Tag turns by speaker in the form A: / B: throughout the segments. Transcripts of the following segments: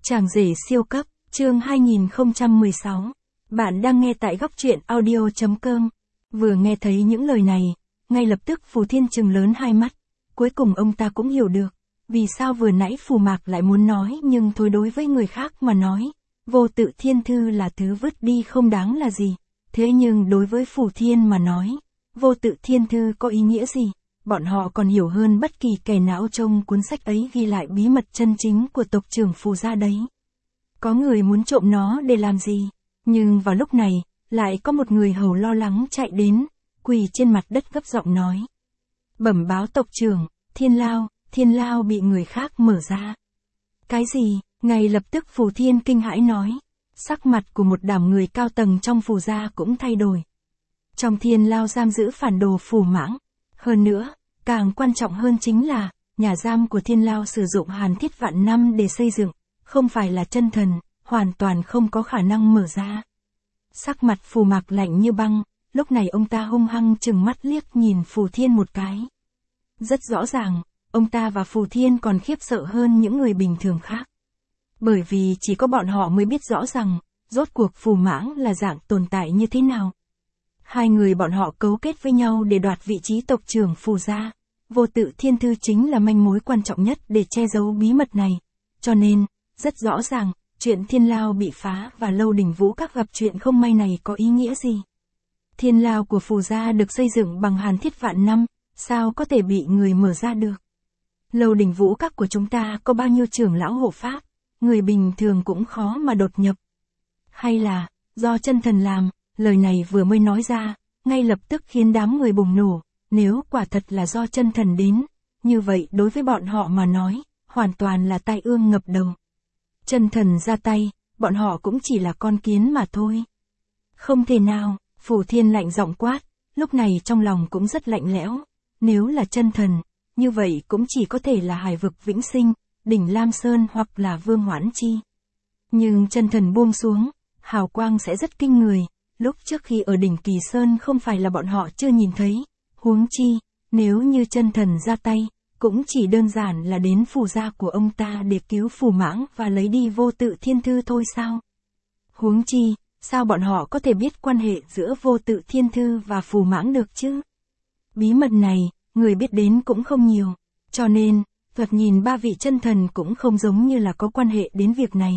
A: Chàng rể siêu cấp, chương 2016. Bạn đang nghe tại góc truyện audio.com. Vừa nghe thấy những lời này, ngay lập tức Phù Thiên trừng lớn hai mắt. Cuối cùng ông ta cũng hiểu được, vì sao vừa nãy Phù Mạc lại muốn nói nhưng thôi đối với người khác mà nói. Vô tự thiên thư là thứ vứt đi không đáng là gì. Thế nhưng đối với Phù Thiên mà nói, vô tự thiên thư có ý nghĩa gì? Bọn họ còn hiểu hơn bất kỳ kẻ nào trong cuốn sách ấy ghi lại bí mật chân chính của tộc trưởng Phù gia đấy. Có người muốn trộm nó để làm gì? Nhưng vào lúc này, lại có một người hầu lo lắng chạy đến, quỳ trên mặt đất gấp giọng nói. Bẩm báo tộc trưởng, Thiên Lao bị người khác mở ra. Cái gì? Ngay lập tức Phù Thiên kinh hãi nói. Sắc mặt của một đám người cao tầng trong Phù gia cũng thay đổi. Trong Thiên Lao giam giữ phản đồ Phù Mãng. Hơn nữa, càng quan trọng hơn chính là, nhà giam của Thiên Lao sử dụng hàn thiết vạn năm để xây dựng, không phải là chân thần, hoàn toàn không có khả năng mở ra. Sắc mặt Phù Mạc lạnh như băng, lúc này ông ta hung hăng trừng mắt liếc nhìn Phù Thiên một cái. Rất rõ ràng, ông ta và Phù Thiên còn khiếp sợ hơn những người bình thường khác. Bởi vì chỉ có bọn họ mới biết rõ rằng, rốt cuộc Phù Mãng là dạng tồn tại như thế nào. Hai người bọn họ cấu kết với nhau để đoạt vị trí tộc trưởng Phù gia. Vô tự thiên thư chính là manh mối quan trọng nhất để che giấu bí mật này. Cho nên, rất rõ ràng, chuyện Thiên Lao bị phá và Lâu Đình Vũ Các gặp chuyện không may này có ý nghĩa gì. Thiên Lao của Phù gia được xây dựng bằng hàn thiết vạn năm, sao có thể bị người mở ra được? Lâu Đình Vũ Các của chúng ta có bao nhiêu trưởng lão hộ pháp, người bình thường cũng khó mà đột nhập. Hay là, do chân thần làm? Lời này vừa mới nói ra, ngay lập tức khiến đám người bùng nổ, nếu quả thật là do chân thần đến, như vậy đối với bọn họ mà nói, hoàn toàn là tai ương ngập đầu. Chân thần ra tay, bọn họ cũng chỉ là con kiến mà thôi. Không thể nào, Phù Thiên lạnh giọng quát, lúc này trong lòng cũng rất lạnh lẽo, nếu là chân thần, như vậy cũng chỉ có thể là Hải Vực Vĩnh Sinh, Đỉnh Lam Sơn hoặc là Vương Hoãn Chi. Nhưng chân thần buông xuống, hào quang sẽ rất kinh người. Lúc trước khi ở đỉnh Kỳ Sơn không phải là bọn họ chưa nhìn thấy, huống chi, nếu như chân thần ra tay, cũng chỉ đơn giản là đến Phù gia của ông ta để cứu Phù Mãng và lấy đi vô tự thiên thư thôi sao? Huống chi, sao bọn họ có thể biết quan hệ giữa vô tự thiên thư và Phù Mãng được chứ? Bí mật này, người biết đến cũng không nhiều, cho nên, thoạt nhìn ba vị chân thần cũng không giống như là có quan hệ đến việc này.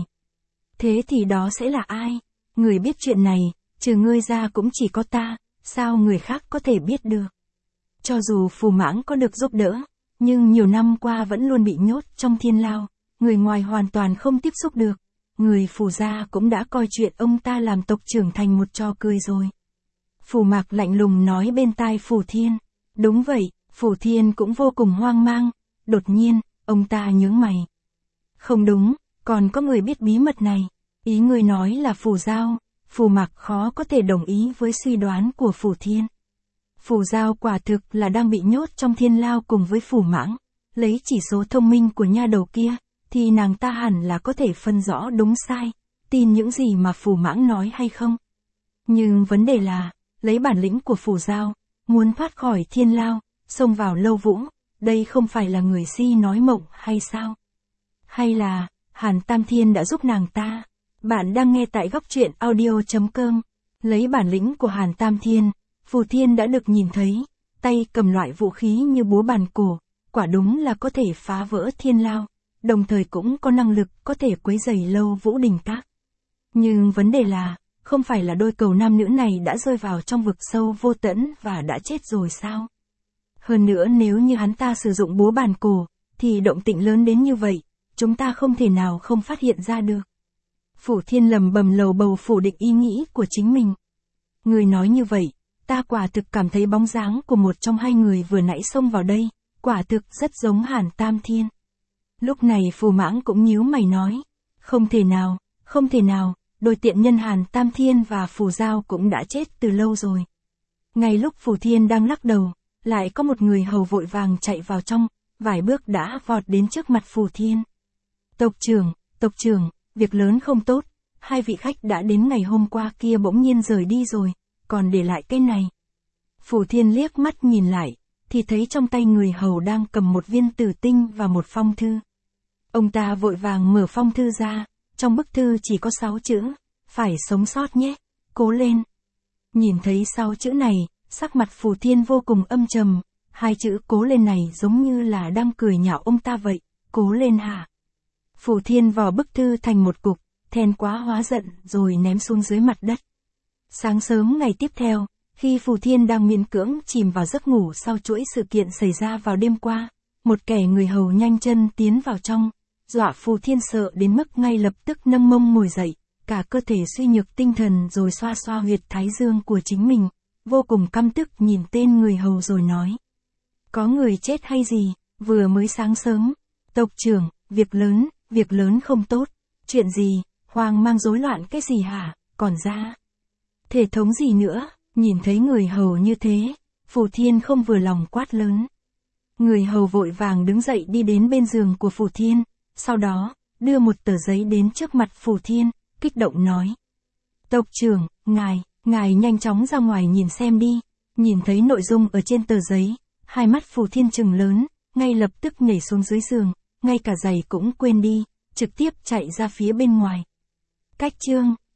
A: Thế thì đó sẽ là ai? Người biết chuyện này, trừ ngươi ra cũng chỉ có ta, sao người khác có thể biết được? Cho dù Phù Mãng có được giúp đỡ, nhưng nhiều năm qua vẫn luôn bị nhốt trong Thiên Lao, người ngoài hoàn toàn không tiếp xúc được. Người Phù gia cũng đã coi chuyện ông ta làm tộc trưởng thành một trò cười rồi. Phù Mạc lạnh lùng nói bên tai Phù Thiên. Đúng vậy, Phù Thiên cũng vô cùng hoang mang. Đột nhiên, ông ta nhướng mày. Không đúng, còn có người biết bí mật này. Ý người nói là Phù Giao. Phù Mạc khó có thể đồng ý với suy đoán của Phù Thiên. Phù Giao quả thực là đang bị nhốt trong Thiên Lao cùng với Phù Mãng. Lấy chỉ số thông minh của nha đầu kia, thì nàng ta hẳn là có thể phân rõ đúng sai, tin những gì mà Phù Mãng nói hay không. Nhưng vấn đề là, lấy bản lĩnh của Phù Giao, muốn thoát khỏi Thiên Lao, xông vào Lâu Vũ, đây không phải là người si nói mộng hay sao? Hay là, Hàn Tam Thiên đã giúp nàng ta? Bạn đang nghe tại góc truyện audio.com. Lấy bản lĩnh của Hàn Tam Thiên, Phù Thiên đã được nhìn thấy, tay cầm loại vũ khí như búa bàn cổ, quả đúng là có thể phá vỡ Thiên Lao, đồng thời cũng có năng lực có thể quấy rầy Lâu Vũ Đình Các. Nhưng vấn đề là, không phải là đôi cầu nam nữ này đã rơi vào trong vực sâu vô tận và đã chết rồi sao? Hơn nữa nếu như hắn ta sử dụng búa bàn cổ, thì động tĩnh lớn đến như vậy, chúng ta không thể nào không phát hiện ra được. Phù Thiên lầm bầm lầu bầu phủ định ý nghĩ của chính mình. Người nói như vậy, ta quả thực cảm thấy bóng dáng của một trong hai người vừa nãy xông vào đây, quả thực rất giống Hàn Tam Thiên. Lúc này Phù Mãng cũng nhíu mày nói, không thể nào, đôi tiện nhân Hàn Tam Thiên và Phù Giao cũng đã chết từ lâu rồi. Ngay lúc Phù Thiên đang lắc đầu, lại có một người hầu vội vàng chạy vào trong, vài bước đã vọt đến trước mặt Phù Thiên. Tộc trưởng, việc lớn không tốt, hai vị khách đã đến ngày hôm qua kia bỗng nhiên rời đi rồi, còn để lại cái này. Phù Thiên liếc mắt nhìn lại, thì thấy trong tay người hầu đang cầm một viên tử tinh và một phong thư. Ông ta vội vàng mở phong thư ra, trong bức thư chỉ có 6 chữ, phải sống sót nhé, cố lên. Nhìn thấy 6 chữ này, sắc mặt Phù Thiên vô cùng âm trầm, 2 chữ cố lên này giống như là đang cười nhạo ông ta vậy, cố lên hả? Phù Thiên vò bức thư thành một cục, thẹn quá hóa giận rồi ném xuống dưới mặt đất. Sáng sớm ngày tiếp theo, khi Phù Thiên đang miễn cưỡng chìm vào giấc ngủ sau chuỗi sự kiện xảy ra vào đêm qua, một kẻ người hầu nhanh chân tiến vào trong, dọa Phù Thiên sợ đến mức ngay lập tức nâng mông ngồi dậy, cả cơ thể suy nhược tinh thần rồi xoa xoa huyệt thái dương của chính mình, vô cùng căm tức nhìn tên người hầu rồi nói. Có người chết hay gì, vừa mới sáng sớm. Tộc trưởng, việc lớn không tốt. Chuyện gì, hoang mang rối loạn cái gì hả, còn ra. Thể thống gì nữa, nhìn thấy người hầu như thế, Phù Thiên không vừa lòng quát lớn. Người hầu vội vàng đứng dậy đi đến bên giường của Phù Thiên, sau đó, đưa một tờ giấy đến trước mặt Phù Thiên, kích động nói. Tộc trưởng, ngài nhanh chóng ra ngoài nhìn xem đi. Nhìn thấy nội dung ở trên tờ giấy, hai mắt Phù Thiên trừng lớn, ngay lập tức nhảy xuống dưới giường, ngay cả giày cũng quên đi, trực tiếp chạy ra phía bên ngoài. Cách chương